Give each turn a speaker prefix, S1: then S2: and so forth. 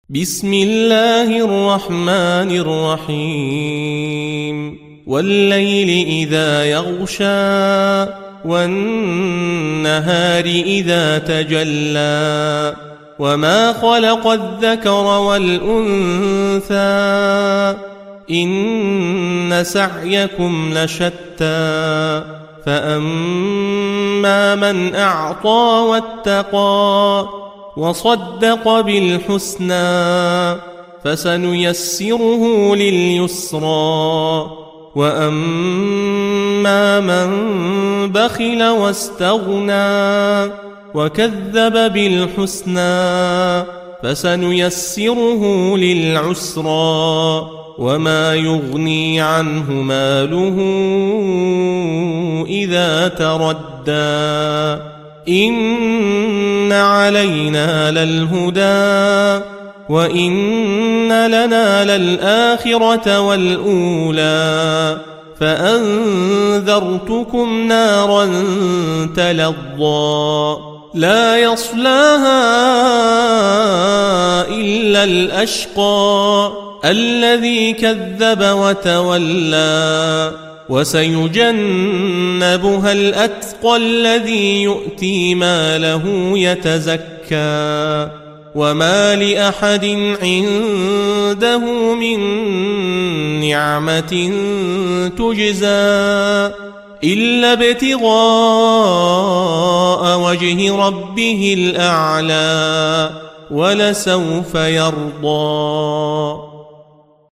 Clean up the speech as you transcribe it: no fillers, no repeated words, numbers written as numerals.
S1: بسم الله الرحمن الرحيم والليل إذا يغشى والنهار إذا تجلى وما خلق الذكر والأنثى إن سعيكم لشتى فأما من أعطى واتقى وصدق بالحسنى فسنيسره لليسرى وأما من بخل واستغنى وكذب بالحسنى فسنيسره للعسرى وما يغني عنه ماله إذا تردى إن علينا للهدى وإن لنا للآخرة والأولى فأنذرتكم نارا تلظى لا يصلاها إلا الأشقى الذي كذب وتولى وسيجنبها الأتقى الذي يؤتي ماله يتزكى وما لأحد عنده من نعمة تجزى إلا ابتغاء وجه ربه الأعلى ولسوف يرضى.